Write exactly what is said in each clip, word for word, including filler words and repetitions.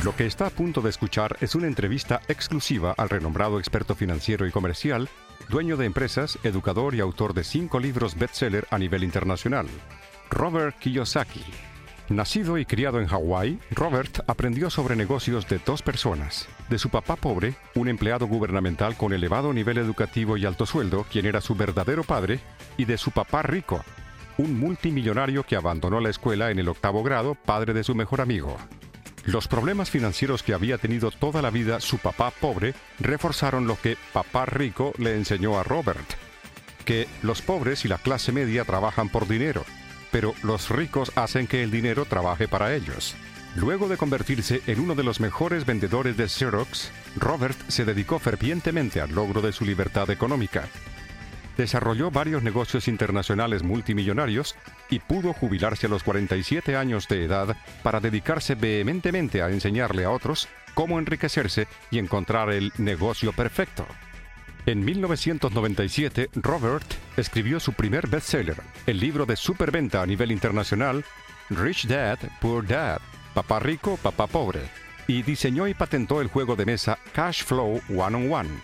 Lo que está a punto de escuchar es una entrevista exclusiva al renombrado experto financiero y comercial, dueño de empresas, educador y autor de cinco libros bestseller a nivel internacional, Robert Kiyosaki. Nacido y criado en Hawái, Robert aprendió sobre negocios de dos personas: de su papá pobre, un empleado gubernamental con elevado nivel educativo y alto sueldo, quien era su verdadero padre, y de su papá rico, un multimillonario que abandonó la escuela en el octavo grado, padre de su mejor amigo. Los problemas financieros que había tenido toda la vida su papá pobre reforzaron lo que papá rico le enseñó a Robert: que los pobres y la clase media trabajan por dinero, pero los ricos hacen que el dinero trabaje para ellos. Luego de convertirse en uno de los mejores vendedores de Xerox, Robert se dedicó fervientemente al logro de su libertad económica. Desarrolló varios negocios internacionales multimillonarios y pudo jubilarse a los cuarenta y siete años de edad para dedicarse vehementemente a enseñarle a otros cómo enriquecerse y encontrar el negocio perfecto. En mil novecientos noventa y siete, Robert escribió su primer bestseller, el libro de superventa a nivel internacional, Rich Dad, Poor Dad, Papá Rico, Papá Pobre, y diseñó y patentó el juego de mesa Cash Flow One on One.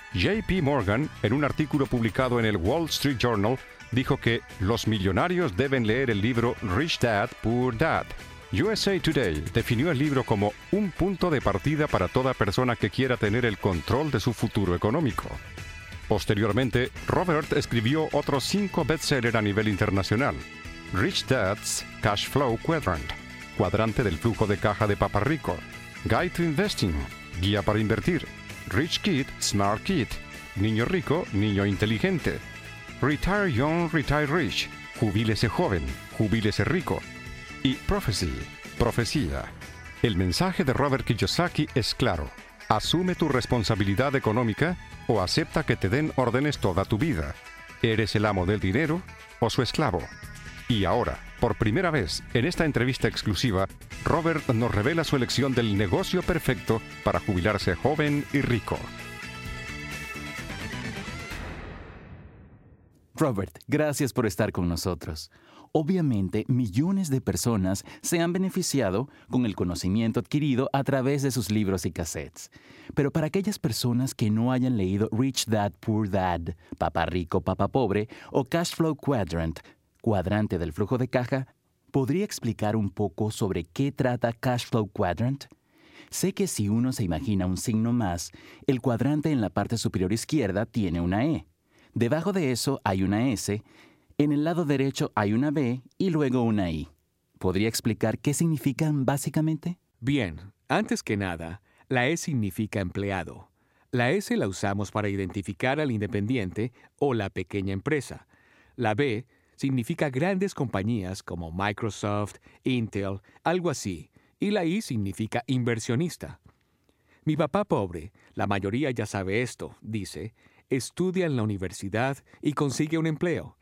J P Morgan, en un artículo publicado en el Wall Street Journal, dijo que los millonarios deben leer el libro Rich Dad, Poor Dad. U S A Today definió el libro como un punto de partida para toda persona que quiera tener el control de su futuro económico. Posteriormente, Robert escribió otros cinco bestsellers a nivel internacional: Rich Dad's Cash Flow Quadrant, cuadrante del flujo de caja de papá rico; Guide to Investing, guía para invertir; Rich Kid, Smart Kid, niño rico, niño inteligente; Retire Young, Retire Rich, jubílese joven, jubílese rico; y Prophecy, profecía. El mensaje de Robert Kiyosaki es claro: asume tu responsabilidad económica o acepta que te den órdenes toda tu vida. ¿Eres el amo del dinero o su esclavo? Y ahora, por primera vez en esta entrevista exclusiva, Robert nos revela su elección del negocio perfecto para jubilarse joven y rico. Robert, gracias por estar con nosotros. Obviamente, millones de personas se han beneficiado con el conocimiento adquirido a través de sus libros y cassettes. Pero para aquellas personas que no hayan leído Rich Dad, Poor Dad, Papá Rico, Papá Pobre, o Cash Flow Quadrant, cuadrante del flujo de caja, ¿podría explicar un poco sobre qué trata Cash Flow Quadrant? Sé que si uno se imagina un signo más, el cuadrante en la parte superior izquierda tiene una E. Debajo de eso hay una S. En el lado derecho hay una B y luego una I. ¿Podría explicar qué significan básicamente? Bien, antes que nada, la E significa empleado. La S la usamos para identificar al independiente o la pequeña empresa. La B significa grandes compañías como Microsoft, Intel, algo así. Y la I significa inversionista. Mi papá pobre, la mayoría ya sabe esto, dice, estudia en la universidad y consigue un empleo.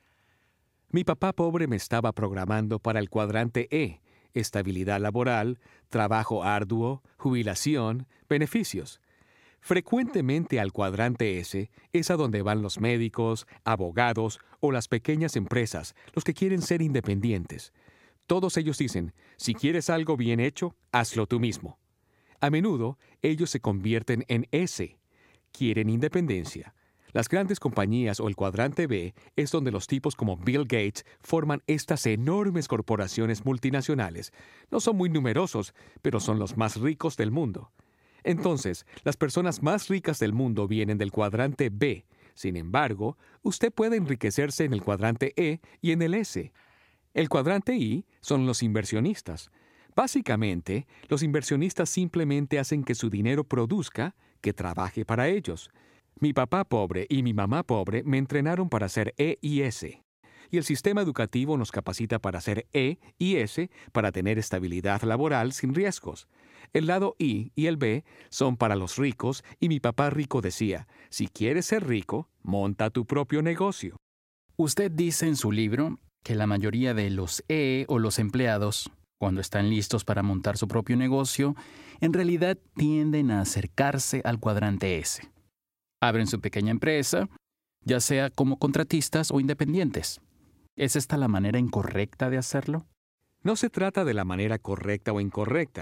Mi papá pobre me estaba programando para el cuadrante E: estabilidad laboral, trabajo arduo, jubilación, beneficios. Frecuentemente al cuadrante S es a donde van los médicos, abogados o las pequeñas empresas, los que quieren ser independientes. Todos ellos dicen: si quieres algo bien hecho, hazlo tú mismo. A menudo, ellos se convierten en S. Quieren independencia. Las grandes compañías o el cuadrante B es donde los tipos como Bill Gates forman estas enormes corporaciones multinacionales. No son muy numerosos, pero son los más ricos del mundo. Entonces, las personas más ricas del mundo vienen del cuadrante B. Sin embargo, usted puede enriquecerse en el cuadrante E y en el S. El cuadrante I son los inversionistas. Básicamente, los inversionistas simplemente hacen que su dinero produzca, que trabaje para ellos. Mi papá pobre y mi mamá pobre me entrenaron para ser E y S. Y el sistema educativo nos capacita para ser E y S para tener estabilidad laboral sin riesgos. El lado I y el B son para los ricos y mi papá rico decía: si quieres ser rico, monta tu propio negocio. Usted dice en su libro que la mayoría de los E o los empleados, cuando están listos para montar su propio negocio, en realidad tienden a acercarse al cuadrante S. Abren su pequeña empresa, ya sea como contratistas o independientes. ¿Es esta la manera incorrecta de hacerlo? No se trata de la manera correcta o incorrecta.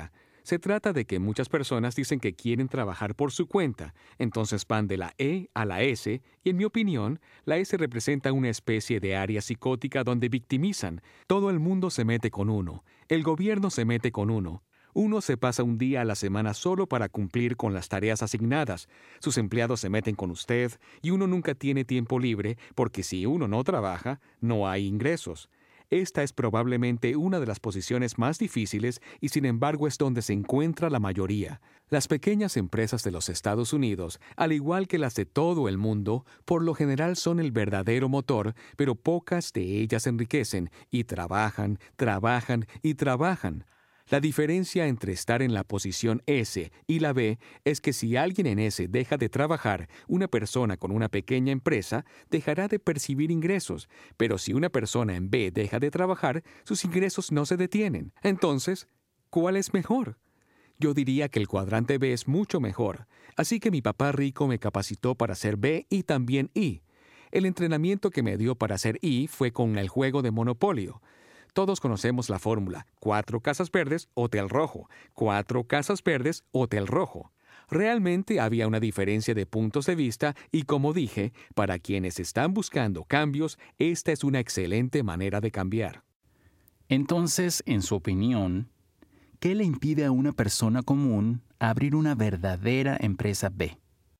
Se trata de que muchas personas dicen que quieren trabajar por su cuenta, entonces van de la E a la S, y en mi opinión, la S representa una especie de área psicótica donde victimizan. Todo el mundo se mete con uno, el gobierno se mete con uno. Uno se pasa un día a la semana solo para cumplir con las tareas asignadas. Sus empleados se meten con usted y uno nunca tiene tiempo libre porque si uno no trabaja, no hay ingresos. Esta es probablemente una de las posiciones más difíciles y sin embargo es donde se encuentra la mayoría. Las pequeñas empresas de los Estados Unidos, al igual que las de todo el mundo, por lo general son el verdadero motor, pero pocas de ellas enriquecen y trabajan, trabajan y trabajan. La diferencia entre estar en la posición S y la B es que si alguien en S deja de trabajar, una persona con una pequeña empresa dejará de percibir ingresos, pero si una persona en B deja de trabajar, sus ingresos no se detienen. Entonces, ¿cuál es mejor? Yo diría que el cuadrante B es mucho mejor, así que mi papá rico me capacitó para ser B y también I. El entrenamiento que me dio para ser I fue con el juego de Monopolio. Todos conocemos la fórmula, cuatro casas verdes, hotel rojo, cuatro casas verdes, hotel rojo. Realmente había una diferencia de puntos de vista y como dije, para quienes están buscando cambios, esta es una excelente manera de cambiar. Entonces, en su opinión, ¿qué le impide a una persona común abrir una verdadera empresa B?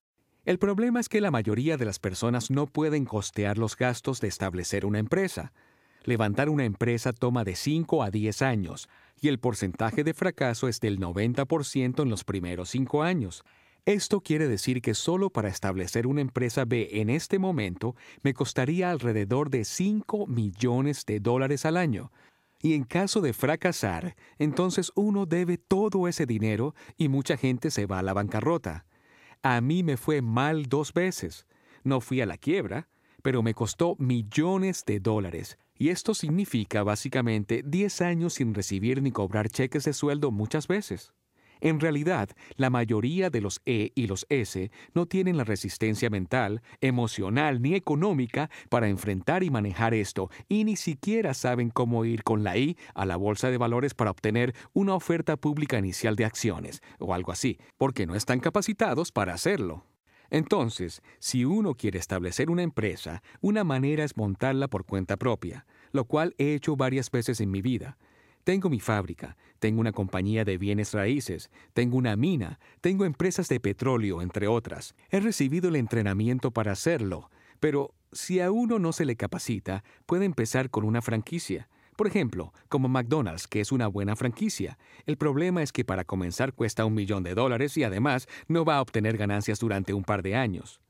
El problema es que la mayoría de las personas no pueden costear los gastos de establecer una empresa. Levantar una empresa toma de cinco a diez años y el porcentaje de fracaso es del noventa por ciento en los primeros cinco años. Esto quiere decir que solo para establecer una empresa B en este momento me costaría alrededor de cinco millones de dólares al año. Y en caso de fracasar, entonces uno debe todo ese dinero y mucha gente se va a la bancarrota. A mí me fue mal dos veces. No fui a la quiebra, pero me costó millones de dólares. Y esto significa básicamente diez años sin recibir ni cobrar cheques de sueldo muchas veces. En realidad, la mayoría de los E y los S no tienen la resistencia mental, emocional ni económica para enfrentar y manejar esto, y ni siquiera saben cómo ir con la I a la bolsa de valores para obtener una oferta pública inicial de acciones, o algo así, porque no están capacitados para hacerlo. Entonces, si uno quiere establecer una empresa, una manera es montarla por cuenta propia, lo cual he hecho varias veces en mi vida. Tengo mi fábrica, tengo una compañía de bienes raíces, tengo una mina, tengo empresas de petróleo, entre otras. He recibido el entrenamiento para hacerlo, pero si a uno no se le capacita, puede empezar con una franquicia. Por ejemplo, como McDonald's, que es una buena franquicia. El problema es que para comenzar cuesta un millón de dólares y además no va a obtener ganancias durante un par de años.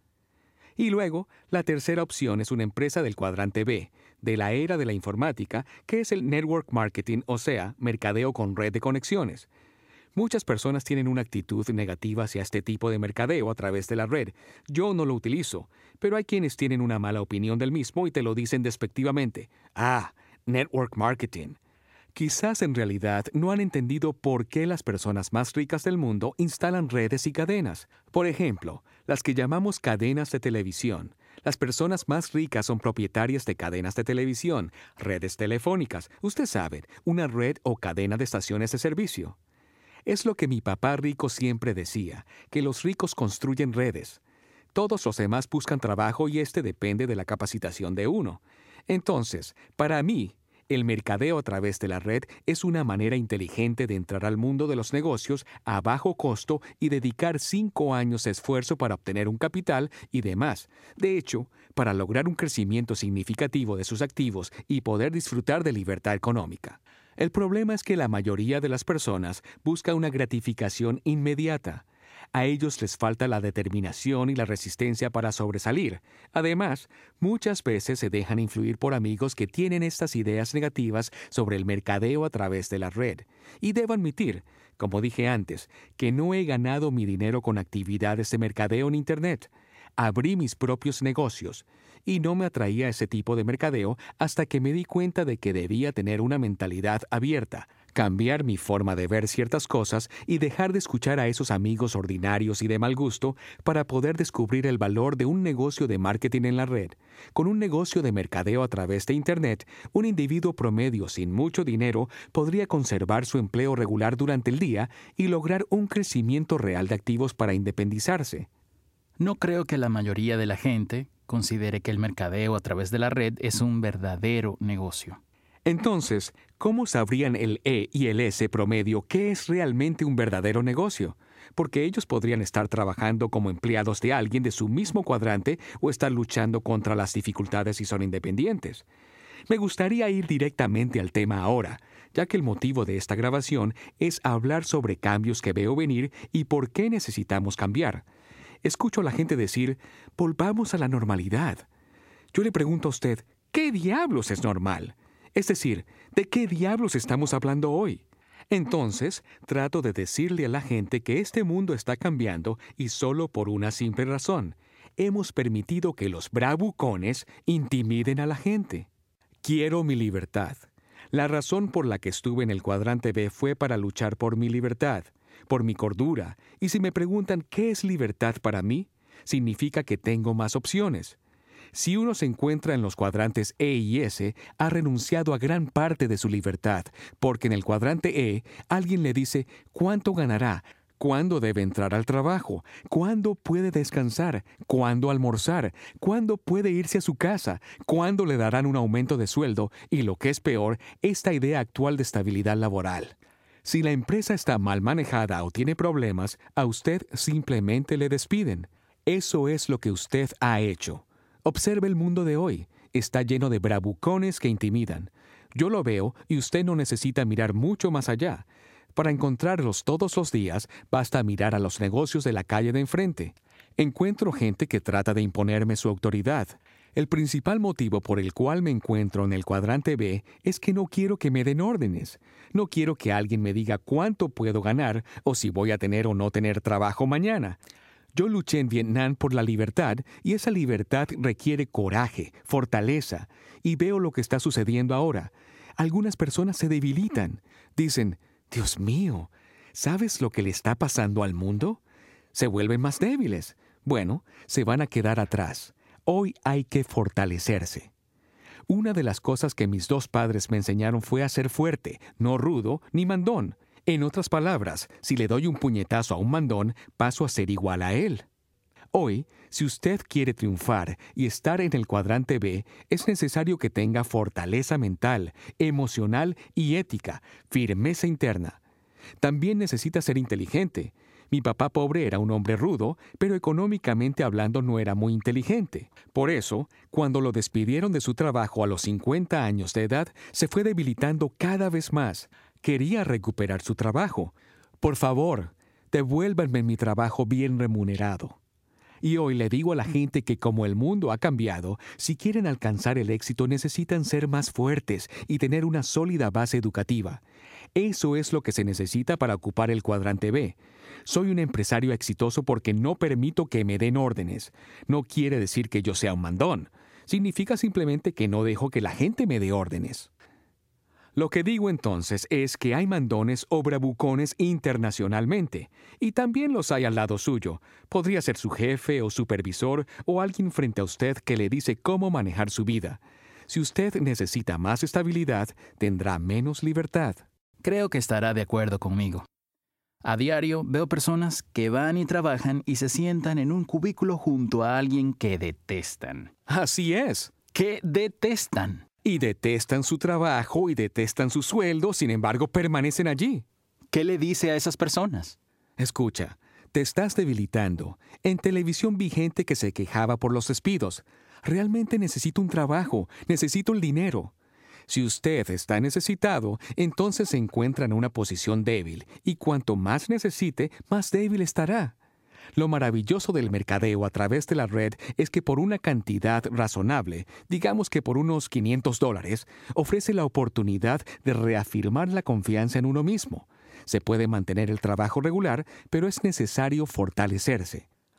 Y luego, la tercera opción es una empresa del cuadrante B, de la era de la informática, que es el network marketing, o sea, mercadeo con red de conexiones. Muchas personas tienen una actitud negativa hacia este tipo de mercadeo a través de la red. Yo no lo utilizo, pero hay quienes tienen una mala opinión del mismo y te lo dicen despectivamente. Ah, network marketing. Quizás en realidad no han entendido por qué las personas más ricas del mundo instalan redes y cadenas. Por ejemplo, las que llamamos cadenas de televisión. Las personas más ricas son propietarias de cadenas de televisión, redes telefónicas, usted sabe, una red o cadena de estaciones de servicio. Es lo que mi papá rico siempre decía, que los ricos construyen redes. Todos los demás buscan trabajo y este depende de la capacitación de uno. Entonces, para mí, el mercadeo a través de la red es una manera inteligente de entrar al mundo de los negocios a bajo costo y dedicar cinco años de esfuerzo para obtener un capital y demás. De hecho, para lograr un crecimiento significativo de sus activos y poder disfrutar de libertad económica. El problema es que la mayoría de las personas busca una gratificación inmediata. A ellos les falta la determinación y la resistencia para sobresalir. Además, muchas veces se dejan influir por amigos que tienen estas ideas negativas sobre el mercadeo a través de la red. Y debo admitir, como dije antes, que no he ganado mi dinero con actividades de mercadeo en Internet. Abrí mis propios negocios y no me atraía ese tipo de mercadeo hasta que me di cuenta de que debía tener una mentalidad abierta, cambiar mi forma de ver ciertas cosas y dejar de escuchar a esos amigos ordinarios y de mal gusto para poder descubrir el valor de un negocio de marketing en la red. Con un negocio de mercadeo a través de Internet, un individuo promedio sin mucho dinero podría conservar su empleo regular durante el día y lograr un crecimiento real de activos para independizarse. No creo que la mayoría de la gente considere que el mercadeo a través de la red es un verdadero negocio. Entonces, ¿cómo sabrían el E y el S promedio qué es realmente un verdadero negocio? Porque ellos podrían estar trabajando como empleados de alguien de su mismo cuadrante o estar luchando contra las dificultades si son independientes. Me gustaría ir directamente al tema ahora, ya que el motivo de esta grabación es hablar sobre cambios que veo venir y por qué necesitamos cambiar. Escucho a la gente decir, volvamos a la normalidad. Yo le pregunto a usted, ¿qué diablos es normal? Es decir, ¿de qué diablos estamos hablando hoy? Entonces, trato de decirle a la gente que este mundo está cambiando y solo por una simple razón. Hemos permitido que los bravucones intimiden a la gente. Quiero mi libertad. La razón por la que estuve en el cuadrante B fue para luchar por mi libertad, por mi cordura. Y si me preguntan qué es libertad para mí, significa que tengo más opciones. Si uno se encuentra en los cuadrantes E y S, ha renunciado a gran parte de su libertad, porque en el cuadrante E alguien le dice cuánto ganará, cuándo debe entrar al trabajo, cuándo puede descansar, cuándo almorzar, cuándo puede irse a su casa, cuándo le darán un aumento de sueldo y, lo que es peor, esta idea actual de estabilidad laboral. Si la empresa está mal manejada o tiene problemas, a usted simplemente le despiden. Eso es lo que usted ha hecho. Observe el mundo de hoy. Está lleno de bravucones que intimidan. Yo lo veo y usted no necesita mirar mucho más allá. Para encontrarlos todos los días, basta mirar a los negocios de la calle de enfrente. Encuentro gente que trata de imponerme su autoridad. El principal motivo por el cual me encuentro en el cuadrante B es que no quiero que me den órdenes. No quiero que alguien me diga cuánto puedo ganar o si voy a tener o no tener trabajo mañana. Yo luché en Vietnam por la libertad y esa libertad requiere coraje, fortaleza. Y veo lo que está sucediendo ahora. Algunas personas se debilitan. Dicen, Dios mío, ¿sabes lo que le está pasando al mundo? Se vuelven más débiles. Bueno, se van a quedar atrás. Hoy hay que fortalecerse. Una de las cosas que mis dos padres me enseñaron fue a ser fuerte, no rudo ni mandón. En otras palabras, si le doy un puñetazo a un mandón, paso a ser igual a él. Hoy, si usted quiere triunfar y estar en el cuadrante B, es necesario que tenga fortaleza mental, emocional y ética, firmeza interna. También necesita ser inteligente. Mi papá pobre era un hombre rudo, pero económicamente hablando no era muy inteligente. Por eso, cuando lo despidieron de su trabajo a los cincuenta años de edad, se fue debilitando cada vez más. Quería recuperar su trabajo. Por favor, devuélvanme mi trabajo bien remunerado. Y hoy le digo a la gente que como el mundo ha cambiado, si quieren alcanzar el éxito necesitan ser más fuertes y tener una sólida base educativa. Eso es lo que se necesita para ocupar el cuadrante B. Soy un empresario exitoso porque no permito que me den órdenes. No quiere decir que yo sea un mandón. Significa simplemente que no dejo que la gente me dé órdenes. Lo que digo entonces es que hay mandones o bravucones internacionalmente, y también los hay al lado suyo. Podría ser su jefe o supervisor o alguien frente a usted que le dice cómo manejar su vida. Si usted necesita más estabilidad, tendrá menos libertad. Creo que estará de acuerdo conmigo. A diario veo personas que van y trabajan y se sientan en un cubículo junto a alguien que detestan. Así es. Que detestan. Y detestan su trabajo y detestan su sueldo, sin embargo permanecen allí. ¿Qué le dice a esas personas? Escucha, te estás debilitando. En televisión vi gente que se quejaba por los despidos. Realmente necesito un trabajo, necesito el dinero. Si usted está necesitado, entonces se encuentra en una posición débil, y cuanto más necesite, más débil estará. Lo maravilloso del mercadeo a través de la red es que por una cantidad razonable, digamos que por unos quinientos dólares, ofrece la oportunidad de reafirmar la confianza en uno mismo. Se puede mantener el trabajo regular, pero es necesario fortalecerse.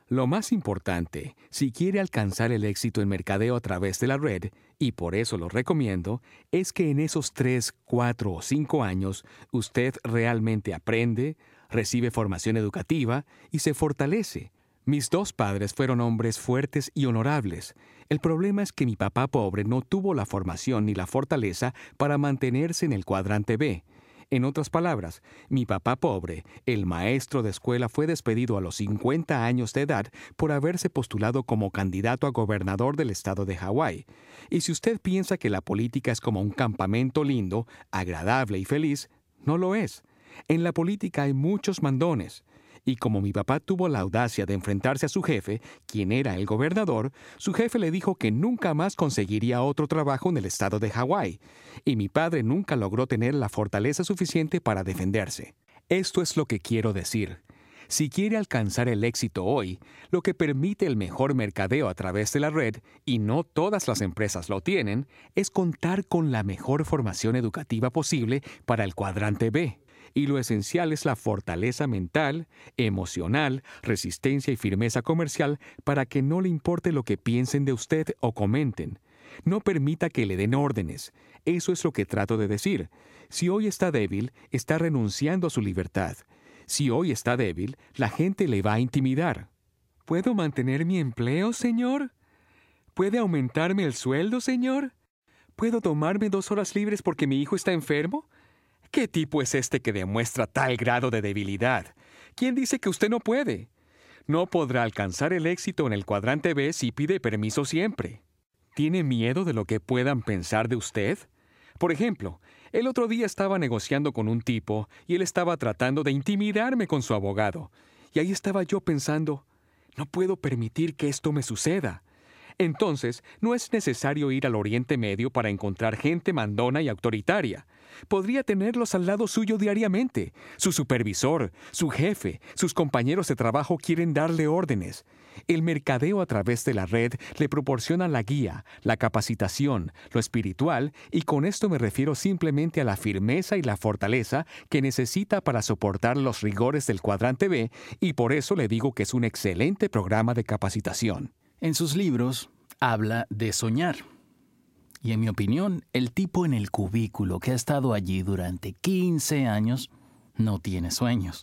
Lo más importante, si quiere alcanzar el éxito en mercadeo a través de la red, y por eso lo recomiendo, es que en esos tres, cuatro o cinco años usted realmente aprende, recibe formación educativa y se fortalece. Mis dos padres fueron hombres fuertes y honorables. El problema es que mi papá pobre no tuvo la formación ni la fortaleza para mantenerse en el cuadrante B. En otras palabras, mi papá pobre, el maestro de escuela, fue despedido a los cincuenta años de edad por haberse postulado como candidato a gobernador del estado de Hawái. Y si usted piensa que la política es como un campamento lindo, agradable y feliz, no lo es. En la política hay muchos mandones. Y como mi papá tuvo la audacia de enfrentarse a su jefe, quien era el gobernador, su jefe le dijo que nunca más conseguiría otro trabajo en el estado de Hawái, y mi padre nunca logró tener la fortaleza suficiente para defenderse. Esto es lo que quiero decir. Si quiere alcanzar el éxito hoy, lo que permite el mejor mercadeo a través de la red, y no todas las empresas lo tienen, es contar con la mejor formación educativa posible para el cuadrante B. Y lo esencial es la fortaleza mental, emocional, resistencia y firmeza comercial para que no le importe lo que piensen de usted o comenten. No permita que le den órdenes. Eso es lo que trato de decir. Si hoy está débil, está renunciando a su libertad. Si hoy está débil, la gente le va a intimidar. ¿Puedo mantener mi empleo, señor? ¿Puede aumentarme el sueldo, señor? ¿Puedo tomarme dos horas libres porque mi hijo está enfermo? ¿Qué tipo es este que demuestra tal grado de debilidad? ¿Quién dice que usted no puede? No podrá alcanzar el éxito en el cuadrante B si pide permiso siempre. ¿Tiene miedo de lo que puedan pensar de usted? Por ejemplo, el otro día estaba negociando con un tipo y él estaba tratando de intimidarme con su abogado. Y ahí estaba yo pensando, no puedo permitir que esto me suceda. Entonces, no es necesario ir al Oriente Medio para encontrar gente mandona y autoritaria. Podría tenerlos al lado suyo diariamente. Su supervisor, su jefe, sus compañeros de trabajo quieren darle órdenes. El mercadeo a través de la red le proporciona la guía, la capacitación, lo espiritual, y con esto me refiero simplemente a la firmeza y la fortaleza que necesita para soportar los rigores del cuadrante B, y por eso le digo que es un excelente programa de capacitación. En sus libros habla de soñar. Y en mi opinión, el tipo en el cubículo que ha estado allí durante quince años no tiene sueños.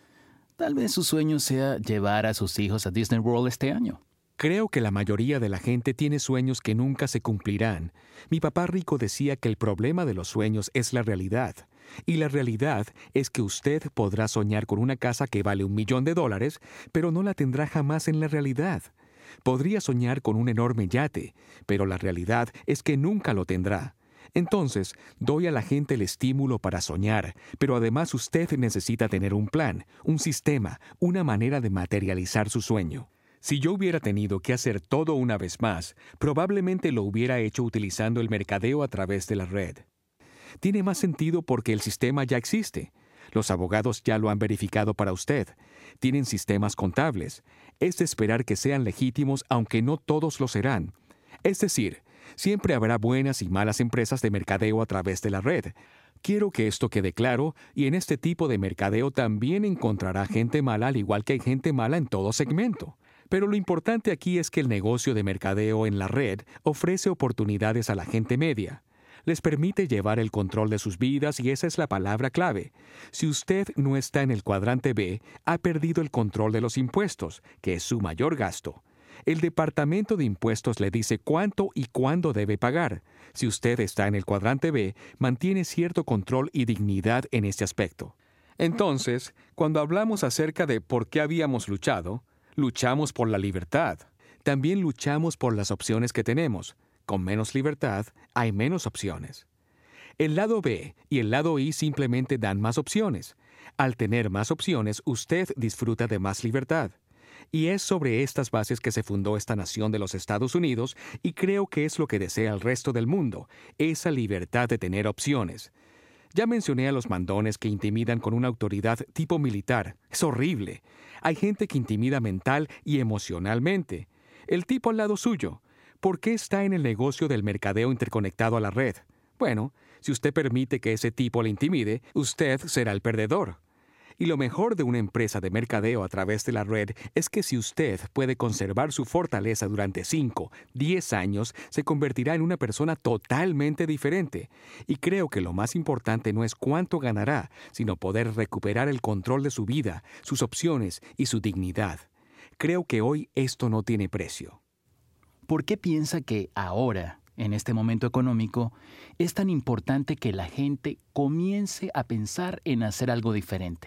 Tal vez su sueño sea llevar a sus hijos a Disney World este año. Creo que la mayoría de la gente tiene sueños que nunca se cumplirán. Mi papá rico decía que el problema de los sueños es la realidad. Y la realidad es que usted podrá soñar con una casa que vale un millón de dólares, pero no la tendrá jamás en la realidad. Podría soñar con un enorme yate, pero la realidad es que nunca lo tendrá. Entonces, doy a la gente el estímulo para soñar, pero además usted necesita tener un plan, un sistema, una manera de materializar su sueño. Si yo hubiera tenido que hacer todo una vez más, probablemente lo hubiera hecho utilizando el mercadeo a través de la red. Tiene más sentido porque el sistema ya existe. Los abogados ya lo han verificado para usted. Tienen sistemas contables. Es de esperar que sean legítimos, aunque no todos lo serán. Es decir, siempre habrá buenas y malas empresas de mercadeo a través de la red. Quiero que esto quede claro, y en este tipo de mercadeo también encontrará gente mala, al igual que hay gente mala en todo segmento. Pero lo importante aquí es que el negocio de mercadeo en la red ofrece oportunidades a la gente media. Les permite llevar el control de sus vidas, y esa es la palabra clave. Si usted no está en el cuadrante B, ha perdido el control de los impuestos, que es su mayor gasto. El Departamento de Impuestos le dice cuánto y cuándo debe pagar. Si usted está en el cuadrante B, mantiene cierto control y dignidad en este aspecto. Entonces, cuando hablamos acerca de por qué habíamos luchado, luchamos por la libertad. También luchamos por las opciones que tenemos. Con menos libertad, hay menos opciones. El lado B y el lado I simplemente dan más opciones. Al tener más opciones, usted disfruta de más libertad. Y es sobre estas bases que se fundó esta nación de los Estados Unidos, y creo que es lo que desea el resto del mundo, esa libertad de tener opciones. Ya mencioné a los mandones que intimidan con una autoridad tipo militar. Es horrible. Hay gente que intimida mental y emocionalmente. El tipo al lado suyo. ¿Por qué está en el negocio del mercadeo interconectado a la red? Bueno, si usted permite que ese tipo le intimide, usted será el perdedor. Y lo mejor de una empresa de mercadeo a través de la red es que si usted puede conservar su fortaleza durante cinco, diez años, se convertirá en una persona totalmente diferente. Y creo que lo más importante no es cuánto ganará, sino poder recuperar el control de su vida, sus opciones y su dignidad. Creo que hoy esto no tiene precio. ¿Por qué piensa que ahora, en este momento económico, es tan importante que la gente comience a pensar en hacer algo diferente?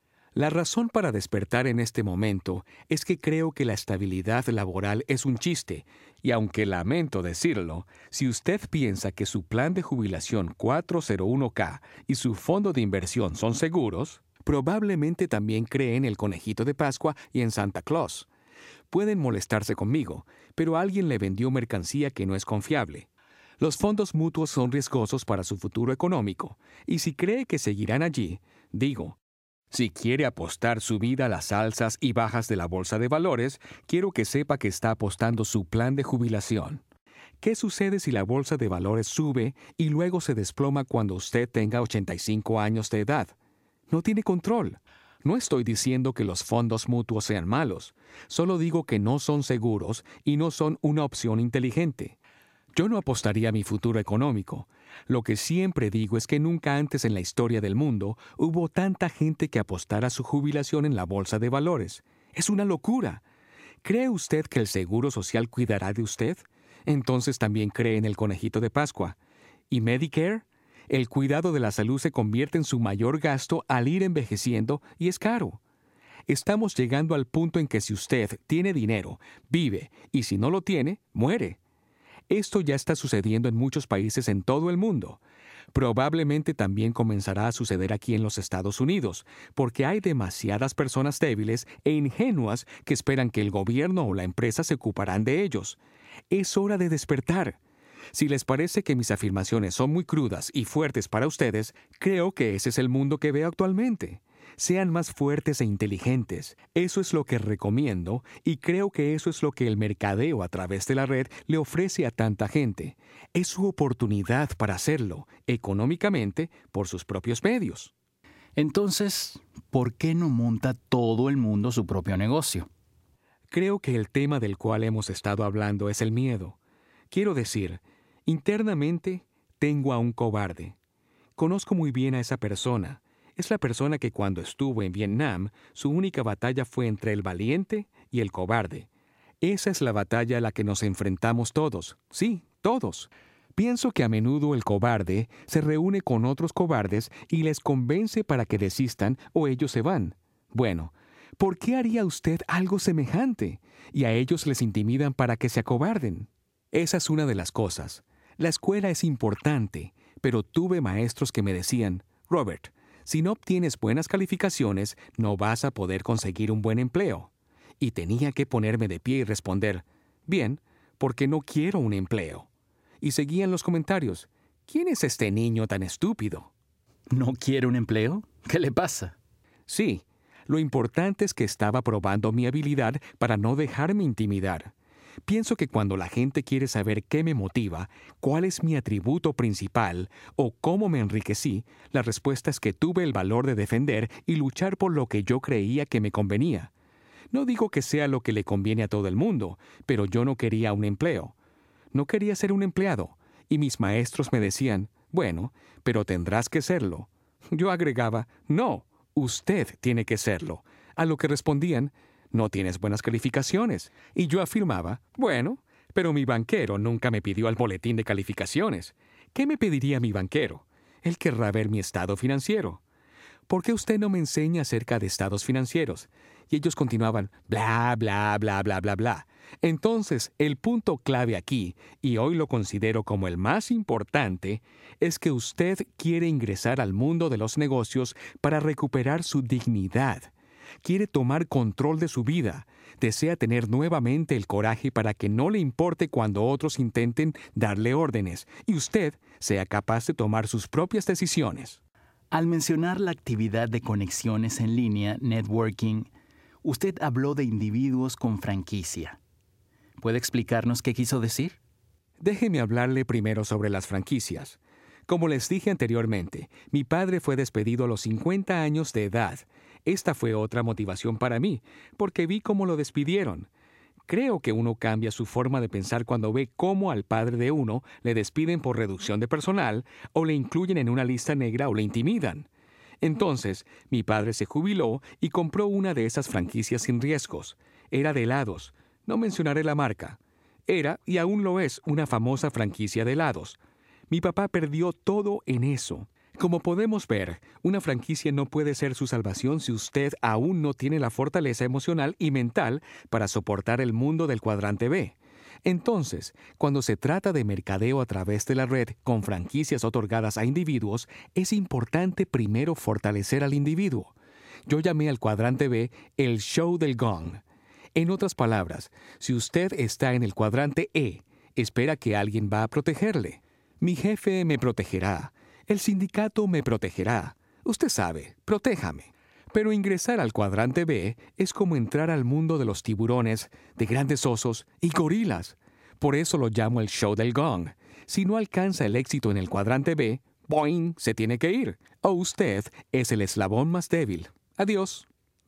La razón para despertar en este momento es que creo que la estabilidad laboral es un chiste, y aunque lamento decirlo, si usted piensa que su plan de jubilación cuatro cero uno K y su fondo de inversión son seguros, probablemente también cree en el conejito de Pascua y en Santa Claus. Pueden molestarse conmigo, pero alguien le vendió mercancía que no es confiable. Los fondos mutuos son riesgosos para su futuro económico, y si cree que seguirán allí, digo, si quiere apostar su vida a las alzas y bajas de la bolsa de valores, quiero que sepa que está apostando su plan de jubilación. ¿Qué sucede si la bolsa de valores sube y luego se desploma cuando usted tenga ochenta y cinco años de edad? No tiene control. No estoy diciendo que los fondos mutuos sean malos, solo digo que no son seguros y no son una opción inteligente. Yo no apostaría a mi futuro económico. Lo que siempre digo es que nunca antes en la historia del mundo hubo tanta gente que apostara su jubilación en la bolsa de valores. Es una locura. ¿Cree usted que el Seguro Social cuidará de usted? Entonces también cree en el conejito de Pascua. ¿Y Medicare? El cuidado de la salud se convierte en su mayor gasto al ir envejeciendo y es caro. Estamos llegando al punto en que si usted tiene dinero, vive, y si no lo tiene, muere. Esto ya está sucediendo en muchos países en todo el mundo. Probablemente también comenzará a suceder aquí en los Estados Unidos, porque hay demasiadas personas débiles e ingenuas que esperan que el gobierno o la empresa se ocuparán de ellos. Es hora de despertar. Si les parece que mis afirmaciones son muy crudas y fuertes para ustedes, creo que ese es el mundo que veo actualmente. Sean más fuertes e inteligentes. Eso es lo que recomiendo y creo que eso es lo que el mercadeo a través de la red le ofrece a tanta gente. Es su oportunidad para hacerlo, económicamente, por sus propios medios. Entonces, ¿por qué no monta todo el mundo su propio negocio? Creo que el tema del cual hemos estado hablando es el miedo. Quiero decir, internamente tengo a un cobarde. Conozco muy bien a esa persona. Es la persona que cuando estuvo en Vietnam, su única batalla fue entre el valiente y el cobarde. Esa es la batalla a la que nos enfrentamos todos. Sí, todos. Pienso que a menudo el cobarde se reúne con otros cobardes y les convence para que desistan o ellos se van. Bueno, ¿por qué haría usted algo semejante? Y a ellos les intimidan para que se acobarden. Esa es una de las cosas. La escuela es importante, pero tuve maestros que me decían, Robert, si no obtienes buenas calificaciones, no vas a poder conseguir un buen empleo. Y tenía que ponerme de pie y responder, bien, porque no quiero un empleo. Y seguían los comentarios, ¿quién es este niño tan estúpido? ¿No quiere un empleo? ¿Qué le pasa? Sí, lo importante es que estaba probando mi habilidad para no dejarme intimidar. Pienso que cuando la gente quiere saber qué me motiva, cuál es mi atributo principal o cómo me enriquecí, la respuesta es que tuve el valor de defender y luchar por lo que yo creía que me convenía. No digo que sea lo que le conviene a todo el mundo, pero yo no quería un empleo. No quería ser un empleado, y mis maestros me decían, bueno, pero tendrás que serlo. Yo agregaba, no, usted tiene que serlo. A lo que respondían, no tienes buenas calificaciones. Y yo afirmaba, bueno, pero mi banquero nunca me pidió el boletín de calificaciones. ¿Qué me pediría mi banquero? Él querrá ver mi estado financiero. ¿Por qué usted no me enseña acerca de estados financieros? Y ellos continuaban, bla, bla, bla, bla, bla, bla. Entonces, el punto clave aquí, y hoy lo considero como el más importante, es que usted quiere ingresar al mundo de los negocios para recuperar su dignidad. Quiere tomar control de su vida. Desea tener nuevamente el coraje para que no le importe cuando otros intenten darle órdenes y usted sea capaz de tomar sus propias decisiones. Al mencionar la actividad de conexiones en línea, networking, usted habló de individuos con franquicia. ¿Puede explicarnos qué quiso decir? Déjeme hablarle primero sobre las franquicias. Como les dije anteriormente, mi padre fue despedido a los cincuenta años de edad. Esta fue otra motivación para mí, porque vi cómo lo despidieron. Creo que uno cambia su forma de pensar cuando ve cómo al padre de uno le despiden por reducción de personal, o le incluyen en una lista negra o le intimidan. Entonces, mi padre se jubiló y compró una de esas franquicias sin riesgos. Era de helados. No mencionaré la marca. Era, y aún lo es, una famosa franquicia de helados. Mi papá perdió todo en eso. Como podemos ver, una franquicia no puede ser su salvación si usted aún no tiene la fortaleza emocional y mental para soportar el mundo del cuadrante B. Entonces, cuando se trata de mercadeo a través de la red con franquicias otorgadas a individuos, es importante primero fortalecer al individuo. Yo llamé al cuadrante B el show del gong. En otras palabras, si usted está en el cuadrante E, espera que alguien va a protegerle. Mi jefe me protegerá. El sindicato me protegerá. Usted sabe, protéjame. Pero ingresar al cuadrante B es como entrar al mundo de los tiburones, de grandes osos y gorilas. Por eso lo llamo el show del gong. Si no alcanza el éxito en el cuadrante B, ¡boing!, se tiene que ir. O usted es el eslabón más débil. Adiós.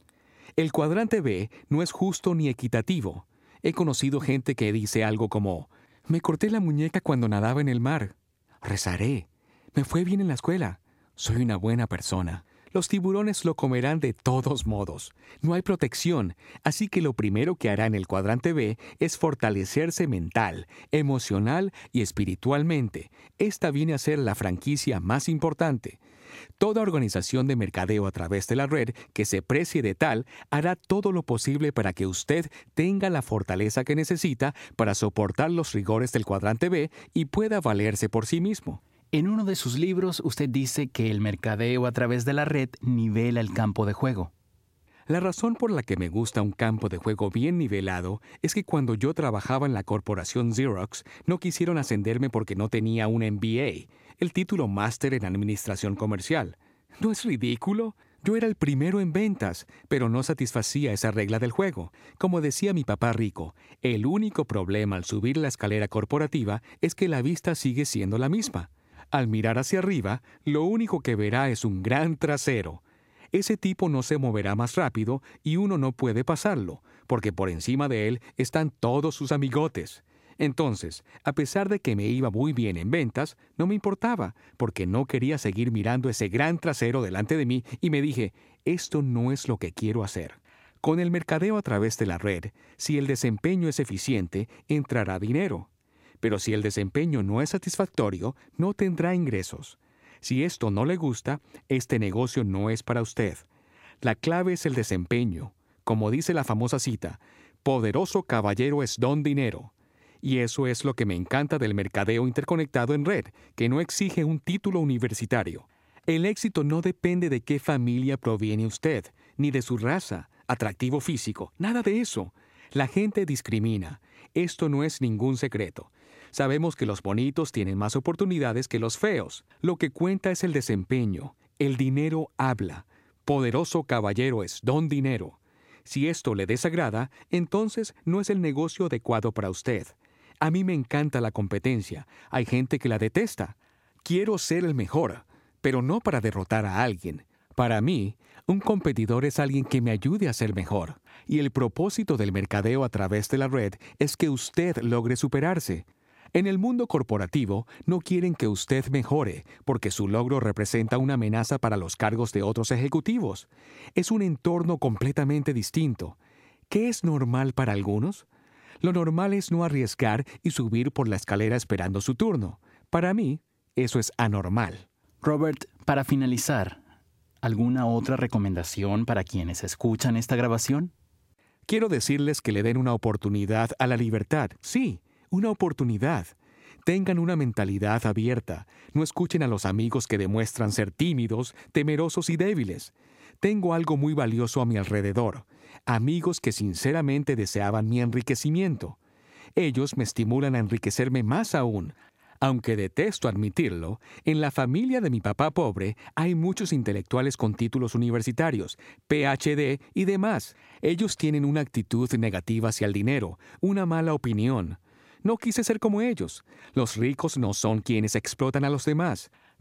El cuadrante B no es justo ni equitativo. He conocido gente que dice algo como, me corté la muñeca cuando nadaba en el mar. Rezaré. Me fue bien en la escuela. Soy una buena persona. Los tiburones lo comerán de todos modos. No hay protección, así que lo primero que hará en el cuadrante B es fortalecerse mental, emocional y espiritualmente. Esta viene a ser la franquicia más importante. Toda organización de mercadeo a través de la red que se precie de tal hará todo lo posible para que usted tenga la fortaleza que necesita para soportar los rigores del cuadrante B y pueda valerse por sí mismo. En uno de sus libros, usted dice que el mercadeo a través de la red nivela el campo de juego. La razón por la que me gusta un campo de juego bien nivelado es que cuando yo trabajaba en la corporación Xerox, no quisieron ascenderme porque no tenía un M B A, el título máster en administración comercial. ¿No es ridículo? Yo era el primero en ventas, pero no satisfacía esa regla del juego. Como decía mi papá rico, el único problema al subir la escalera corporativa es que la vista sigue siendo la misma. Al mirar hacia arriba, lo único que verá es un gran trasero. Ese tipo no se moverá más rápido y uno no puede pasarlo, porque por encima de él están todos sus amigotes. Entonces, a pesar de que me iba muy bien en ventas, no me importaba, porque no quería seguir mirando ese gran trasero delante de mí y me dije, esto no es lo que quiero hacer. Con el mercadeo a través de la red, si el desempeño es eficiente, entrará dinero. Pero si el desempeño no es satisfactorio, no tendrá ingresos. Si esto no le gusta, este negocio no es para usted. La clave es el desempeño. Como dice la famosa cita, poderoso caballero es don dinero. Y eso es lo que me encanta del mercadeo interconectado en red, que no exige un título universitario. El éxito no depende de qué familia proviene usted, ni de su raza, atractivo físico, nada de eso. La gente discrimina. Esto no es ningún secreto. Sabemos que los bonitos tienen más oportunidades que los feos. Lo que cuenta es el desempeño. El dinero habla. Poderoso caballero es don dinero. Si esto le desagrada, entonces no es el negocio adecuado para usted. A mí me encanta la competencia. Hay gente que la detesta. Quiero ser el mejor, pero no para derrotar a alguien. Para mí, un competidor es alguien que me ayude a ser mejor. Y el propósito del mercadeo a través de la red es que usted logre superarse. En el mundo corporativo, no quieren que usted mejore, porque su logro representa una amenaza para los cargos de otros ejecutivos. Es un entorno completamente distinto. ¿Qué es normal para algunos? Lo normal es no arriesgar y subir por la escalera esperando su turno. Para mí, eso es anormal. Robert, para finalizar, ¿alguna otra recomendación para quienes escuchan esta grabación? Quiero decirles que le den una oportunidad a la libertad. Sí, una oportunidad. Tengan una mentalidad abierta. No escuchen a los amigos que demuestran ser tímidos, temerosos y débiles. Tengo algo muy valioso a mi alrededor. Amigos que sinceramente deseaban mi enriquecimiento. Ellos me estimulan a enriquecerme más aún. Aunque detesto admitirlo, en la familia de mi papá pobre hay muchos intelectuales con títulos universitarios, P H D y demás. Ellos tienen una actitud negativa hacia el dinero, una mala opinión. No quise ser como ellos. Los ricos no son quienes explotan a los demás.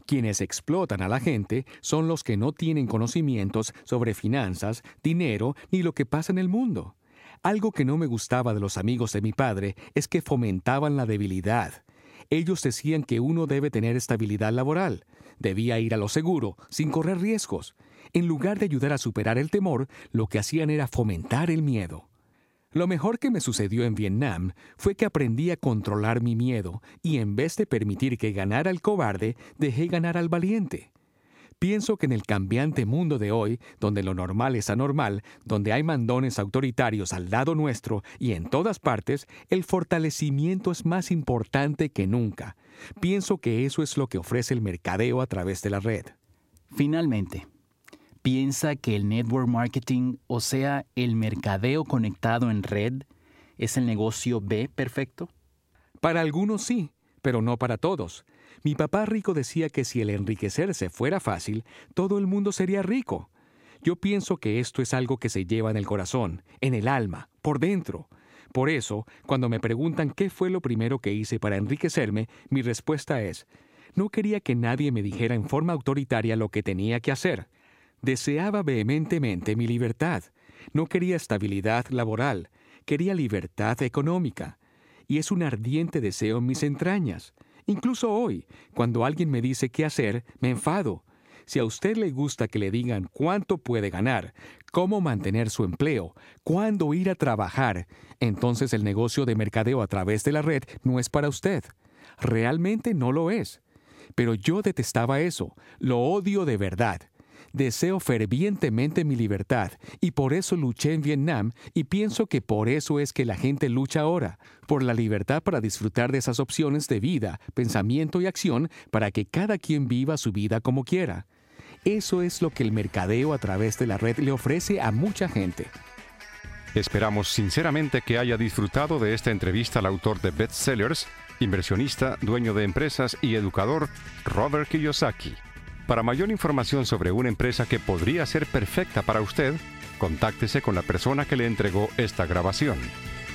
Quienes explotan a la gente son los que no tienen conocimientos sobre finanzas, dinero ni lo que pasa en el mundo. Algo que no me gustaba de los amigos de mi padre es que fomentaban la debilidad. Ellos decían que uno debe tener estabilidad laboral, debía ir a lo seguro, sin correr riesgos. En lugar de ayudar a superar el temor, lo que hacían era fomentar el miedo. Lo mejor que me sucedió en Vietnam fue que aprendí a controlar mi miedo y en vez de permitir que ganara el cobarde, dejé ganar al valiente. Pienso que en el cambiante mundo de hoy, donde lo normal es anormal, donde hay mandones autoritarios al lado nuestro y en todas partes, el fortalecimiento es más importante que nunca. Pienso que eso es lo que ofrece el mercadeo a través de la red. Finalmente, ¿piensa que el network marketing, o sea, el mercadeo conectado en red, es el negocio B perfecto? Para algunos sí, pero no para todos. Mi papá rico decía que si el enriquecerse fuera fácil, todo el mundo sería rico. Yo pienso que esto es algo que se lleva en el corazón, en el alma, por dentro. Por eso, cuando me preguntan qué fue lo primero que hice para enriquecerme, mi respuesta es, no quería que nadie me dijera en forma autoritaria lo que tenía que hacer. Deseaba vehementemente mi libertad. No quería estabilidad laboral, quería libertad económica. Y es un ardiente deseo en mis entrañas. Incluso hoy, cuando alguien me dice qué hacer, me enfado. Si a usted le gusta que le digan cuánto puede ganar, cómo mantener su empleo, cuándo ir a trabajar, entonces el negocio de mercadeo a través de la red no es para usted. Realmente no lo es. Pero yo detestaba eso, lo odio de verdad. Deseo fervientemente mi libertad y por eso luché en Vietnam y pienso que por eso es que la gente lucha ahora, por la libertad para disfrutar de esas opciones de vida, pensamiento y acción para que cada quien viva su vida como quiera. Eso es lo que el mercadeo a través de la red le ofrece a mucha gente. Esperamos sinceramente que haya disfrutado de esta entrevista al autor de bestsellers, inversionista, dueño de empresas y educador, Robert Kiyosaki. Para mayor información sobre una empresa que podría ser perfecta para usted, contáctese con la persona que le entregó esta grabación.